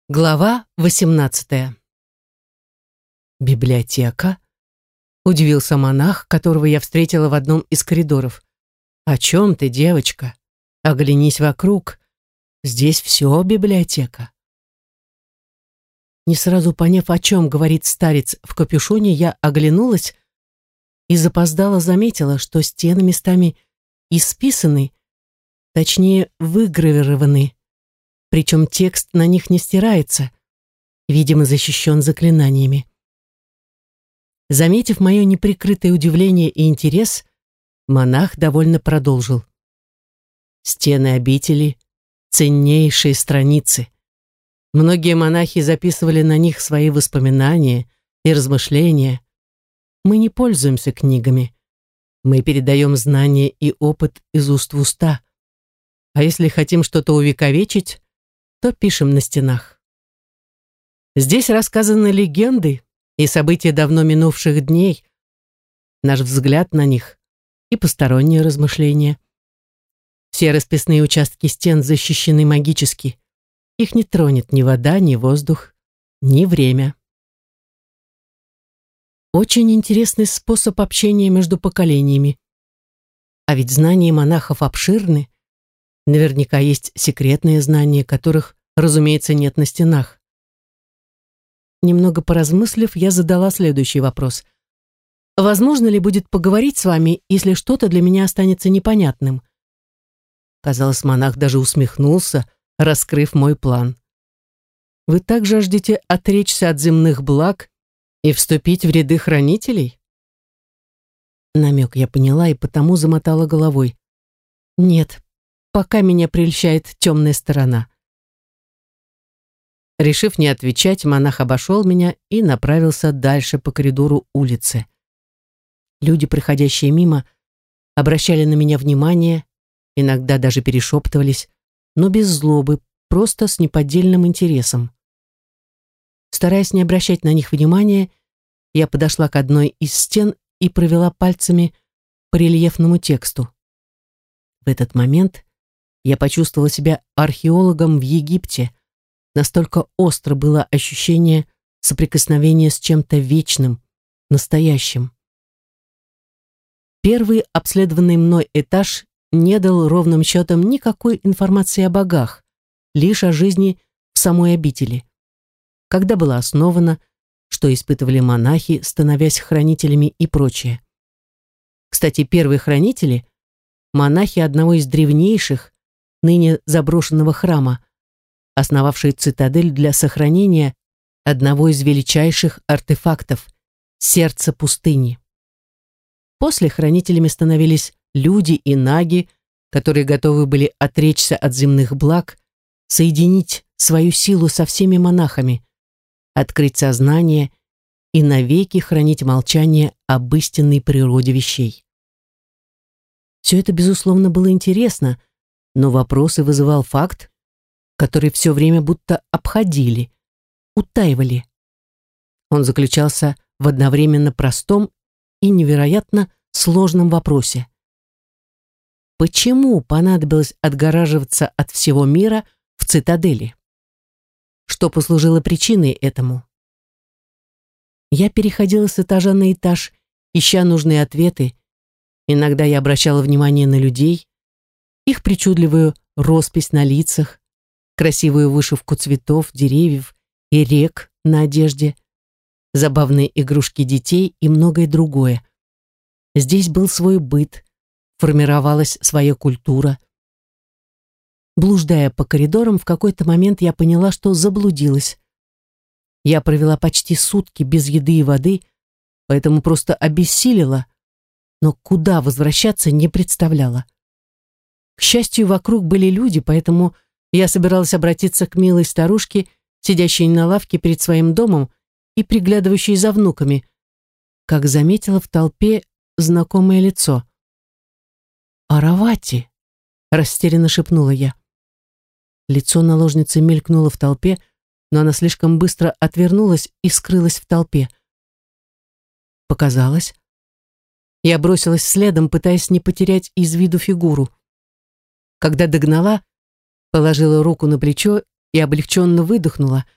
Глава 18. «Библиотека?» — удивился монах, которого я встретила в одном из коридоров. «О чем ты, девочка? Оглянись вокруг. Здесь все библиотека». Не сразу поняв, о чем говорит старец в капюшоне, я оглянулась и запоздало заметила, что стены местами исписаны, точнее, выгравированы. Причем текст на них не стирается, видимо, защищен заклинаниями. Заметив мое неприкрытое удивление и интерес, монах довольно продолжил. Стены обители — ценнейшие страницы. Многие монахи записывали на них свои воспоминания и размышления. Мы не пользуемся книгами. Мы передаем знания и опыт из уст в уста. А если хотим что-то увековечить, то пишем на стенах. Здесь рассказаны легенды и события давно минувших дней, наш взгляд на них и посторонние размышления. Все расписные участки стен защищены магически. Их не тронет ни вода, ни воздух, ни время. Очень интересный способ общения между поколениями. А ведь знания монахов обширны. Наверняка есть секретные знания, которых, разумеется, нет на стенах. Немного поразмыслив, я задала следующий вопрос. «Возможно ли будет поговорить с вами, если что-то для меня останется непонятным?» Казалось, монах даже усмехнулся, раскрыв мой план. «Вы так жаждете отречься от земных благ и вступить в ряды хранителей?» Намек я поняла и потому замотала головой. «Нет, пока меня прельщает темная сторона». Решив не отвечать, монах обошел меня и направился дальше по коридору улицы. Люди, проходящие мимо, обращали на меня внимание, иногда даже перешептывались, но без злобы, просто с неподдельным интересом. Стараясь не обращать на них внимания, я подошла к одной из стен и провела пальцами по рельефному тексту. В этот момент я почувствовала себя археологом в Египте. Настолько остро было ощущение соприкосновения с чем-то вечным, настоящим. Первый обследованный мной этаж не дал ровным счетом никакой информации о богах, лишь о жизни в самой обители. Когда была основана, что испытывали монахи, становясь хранителями и прочее. Кстати, первые хранители — монахи одного из древнейших, ныне заброшенного храма, основавшие цитадель для сохранения одного из величайших артефактов — сердца пустыни. После хранителями становились люди и наги, которые готовы были отречься от земных благ, соединить свою силу со всеми монахами, открыть сознание и навеки хранить молчание об истинной природе вещей. Все это, безусловно, было интересно, но вопросы вызывал факт, который все время будто обходили, утаивали. Он заключался в одновременно простом и невероятно сложном вопросе. Почему понадобилось отгораживаться от всего мира в цитадели? Что послужило причиной этому? Я переходила с этажа на этаж, ища нужные ответы. Иногда я обращала внимание на людей, их причудливую роспись на лицах, красивую вышивку цветов, деревьев и рек на одежде, забавные игрушки детей и многое другое. Здесь был свой быт, формировалась своя культура. Блуждая по коридорам, в какой-то момент я поняла, что заблудилась. Я провела почти сутки без еды и воды, поэтому просто обессилела, но куда возвращаться не представляла. К счастью, вокруг были люди, поэтому я собиралась обратиться к милой старушке, сидящей на лавке перед своим домом и приглядывающей за внуками, как заметила в толпе знакомое лицо. «Аравати!» — растерянно шепнула я. Лицо наложницы мелькнуло в толпе, но она слишком быстро отвернулась и скрылась в толпе. Показалось. Я бросилась следом, пытаясь не потерять из виду фигуру. Когда догнала, положила руку на плечо и облегченно выдохнула,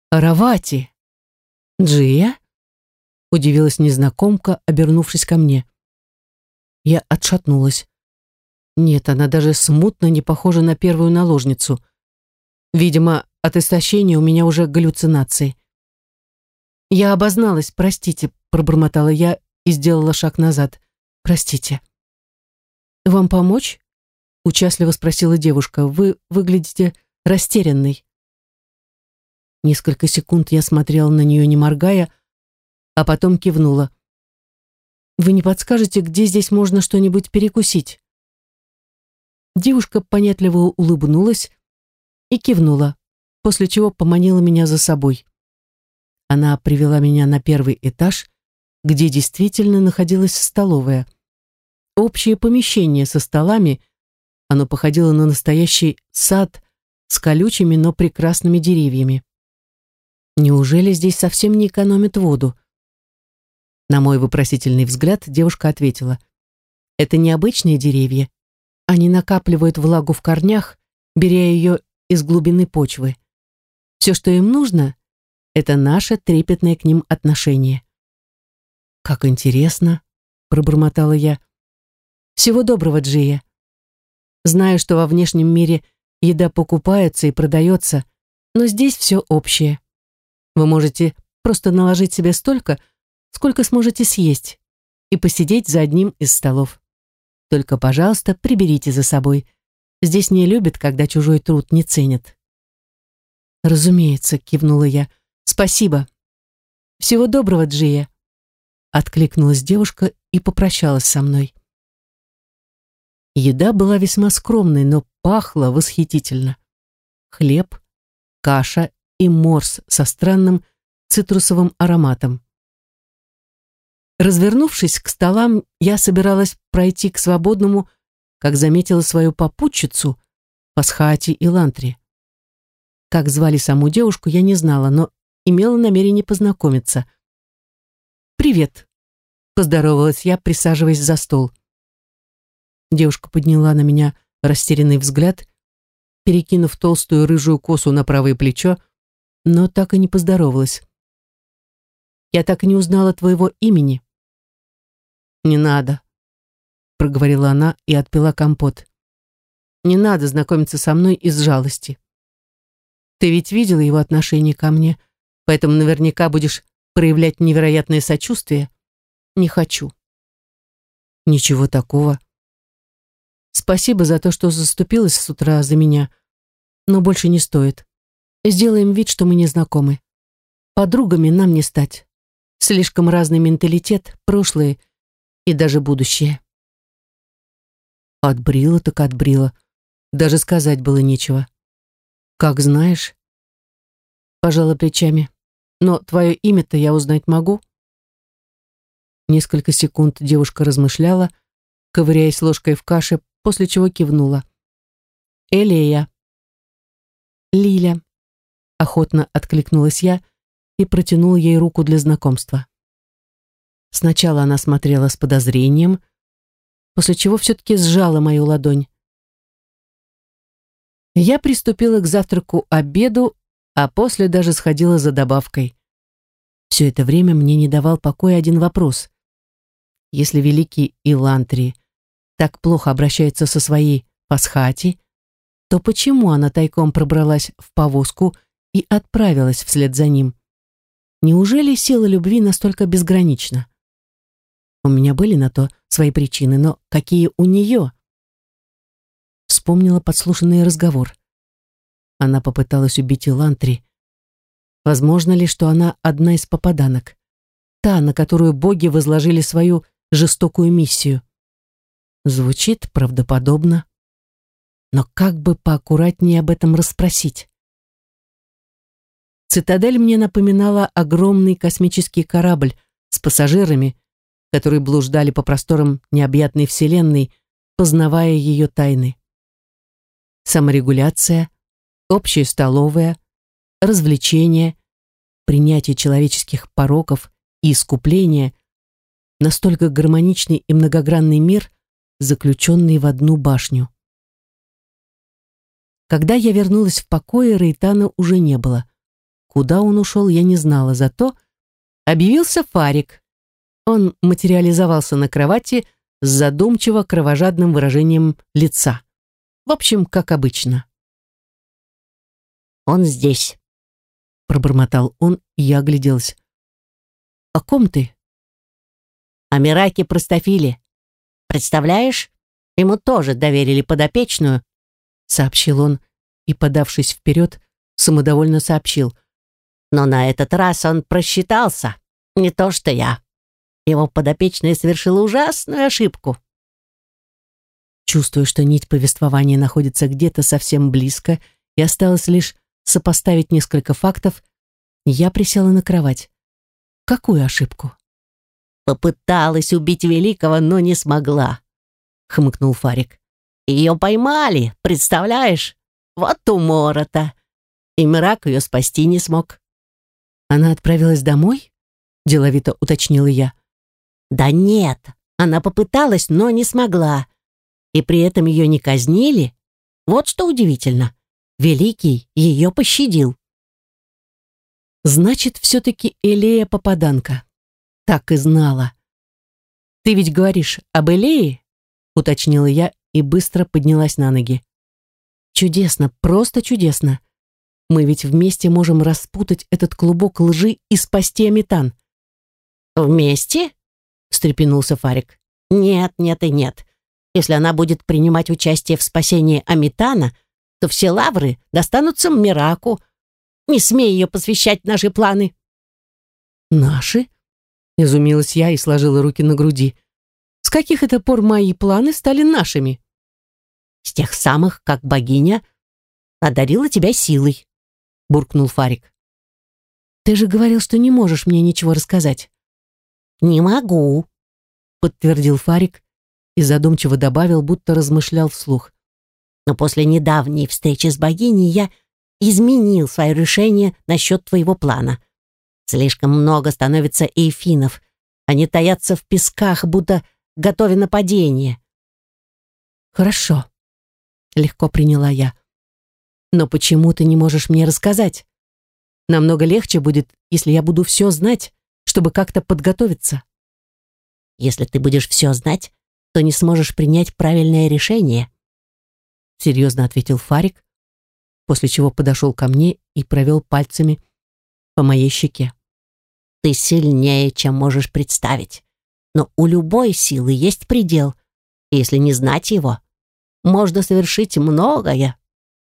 Аравати! Джия?» — удивилась незнакомка, обернувшись ко мне. Я отшатнулась. Нет, она даже смутно не похожа на первую наложницу. Видимо, от истощения у меня уже галлюцинации. «Я обозналась, простите», — пробормотала я и сделала шаг назад. «Простите». «Вам помочь?» — участливо спросила девушка. «Вы выглядите растерянной». Несколько секунд я смотрела на нее, не моргая, а потом кивнула. «Вы не подскажете, где здесь можно что-нибудь перекусить?» Девушка понятливо улыбнулась и кивнула, после чего поманила меня за собой. Она привела меня на первый этаж, где действительно находилась столовая. Общее помещение со столами, оно походило на настоящий сад с колючими, но прекрасными деревьями. Неужели здесь совсем не экономят воду? На мой вопросительный взгляд девушка ответила: «Это необычные деревья. Они накапливают влагу в корнях, беря ее из глубины почвы. Все, что им нужно, это наше трепетное к ним отношение». «Как интересно», — пробормотала я. «Всего доброго, Джия. Знаю, что во внешнем мире еда покупается и продается, но здесь все общее. Вы можете просто наложить себе столько, сколько сможете съесть, и посидеть за одним из столов. Только, пожалуйста, приберите за собой. Здесь не любят, когда чужой труд не ценят». «Разумеется», — кивнула я. «Спасибо. Всего доброго, Джия», — откликнулась девушка и попрощалась со мной. Еда была весьма скромной, но пахла восхитительно. Хлеб, каша и морс со странным цитрусовым ароматом. Развернувшись к столам, я собиралась пройти к свободному, как заметила свою попутчицу, Пасхаати Илантри. Как звали саму девушку, я не знала, но имела намерение познакомиться. «Привет», — поздоровалась я, присаживаясь за стол. Девушка подняла на меня растерянный взгляд, перекинув толстую рыжую косу на правое плечо, но так и не поздоровалась. «Я так и не узнала твоего имени». «Не надо», — проговорила она и отпила компот. «Не надо знакомиться со мной из жалости. Ты ведь видела его отношение ко мне, поэтому наверняка будешь проявлять невероятное сочувствие. Не хочу». «Ничего такого. Спасибо за то, что заступилась с утра за меня, но больше не стоит. Сделаем вид, что мы не знакомы. Подругами нам не стать. Слишком разный менталитет, прошлое и даже будущее». Отбрила так отбрила. Даже сказать было нечего. «Как знаешь». Пожала плечами. «Но твое имя-то я узнать могу?» Несколько секунд девушка размышляла, ковыряясь ложкой в каше, после чего кивнула. «Элея». «Лиля», — охотно откликнулась я и протянула ей руку для знакомства. Сначала она смотрела с подозрением, после чего все-таки сжала мою ладонь. Я приступила к завтраку-обеду, а после даже сходила за добавкой. Все это время мне не давал покоя один вопрос. Если великий Илантри так плохо обращается со своей Пасхати, то почему она тайком пробралась в повозку и отправилась вслед за ним? Неужели сила любви настолько безгранична? У меня были на то свои причины, но какие у нее? Вспомнила подслушанный разговор. Она попыталась убить Илантри. Возможно ли, что она одна из попаданок? Та, на которую боги возложили свою жестокую миссию? Звучит правдоподобно. Но как бы поаккуратнее об этом расспросить? Цитадель мне напоминала огромный космический корабль с пассажирами, которые блуждали по просторам необъятной вселенной, познавая ее тайны. Саморегуляция, общая столовая, развлечения, принятие человеческих пороков и искупление, настолько гармоничный и многогранный мир, заключенный в одну башню. Когда я вернулась в покое, Рейтана уже не было. Куда он ушел, я не знала, зато объявился Фарик. Он материализовался на кровати с задумчиво-кровожадным выражением лица. В общем, как обычно. «Он здесь», — пробормотал он, и я огляделась. «О ком ты?» «О Мираке Простофиле. Представляешь, ему тоже доверили подопечную», — сообщил он и, подавшись вперед, самодовольно сообщил. «Но на этот раз он просчитался, не то что я. Его подопечная совершила ужасную ошибку». Чувствуя, что нить повествования находится где-то совсем близко, и осталось лишь сопоставить несколько фактов, я присела на кровать. Какую ошибку? «Попыталась убить Великого, но не смогла», — хмыкнул Фарик. «Ее поймали, представляешь? Вот умора-то. И Мирак ее спасти не смог». «Она отправилась домой?» — деловито уточнила я. «Да нет, она попыталась, но не смогла. И при этом ее не казнили. Вот что удивительно. Великий ее пощадил». «Значит, все-таки Элея попаданка. Так и знала». «Ты ведь говоришь об Элее?» — уточнила я и быстро поднялась на ноги. «Чудесно, просто чудесно. Мы ведь вместе можем распутать этот клубок лжи и спасти Аметан». «Вместе?» — встрепенулся Фарик. «Нет, нет и нет. Если она будет принимать участие в спасении Аметана, то все лавры достанутся Мираку. Не смей ее посвящать в наши планы». «Наши?» — изумилась я и сложила руки на груди. «С каких это пор мои планы стали нашими?» «С тех самых, как богиня одарила тебя силой», — буркнул Фарик. «Ты же говорил, что не можешь мне ничего рассказать». «Не могу», — подтвердил Фарик и задумчиво добавил, будто размышлял вслух. «Но после недавней встречи с богиней я изменил свое решение насчет твоего плана. Слишком много становится эйфинов. Они таятся в песках, будто готовя нападение». «Хорошо», — легко приняла я. «Но почему ты не можешь мне рассказать? Намного легче будет, если я буду все знать, чтобы как-то подготовиться». «Если ты будешь все знать, то не сможешь принять правильное решение», — серьезно ответил Фарик, после чего подошел ко мне и провел пальцами по моей щеке. «Ты сильнее, чем можешь представить. Но у любой силы есть предел. И если не знать его, можно совершить многое».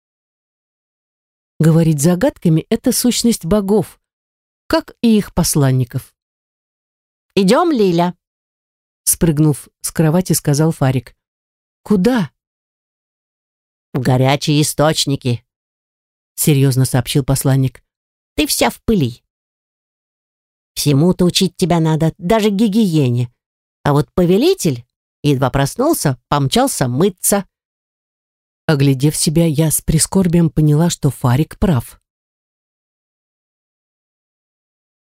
Говорить загадками — это сущность богов, как и их посланников. «Идем, Лиля», — спрыгнув с кровати, сказал Фарик. «Куда?» «В горячие источники», — серьезно сообщил посланник. «Ты вся в пыли. Всему-то учить тебя надо, даже гигиене. А вот повелитель едва проснулся, помчался мыться». Оглядев себя, я с прискорбием поняла, что Фарик прав.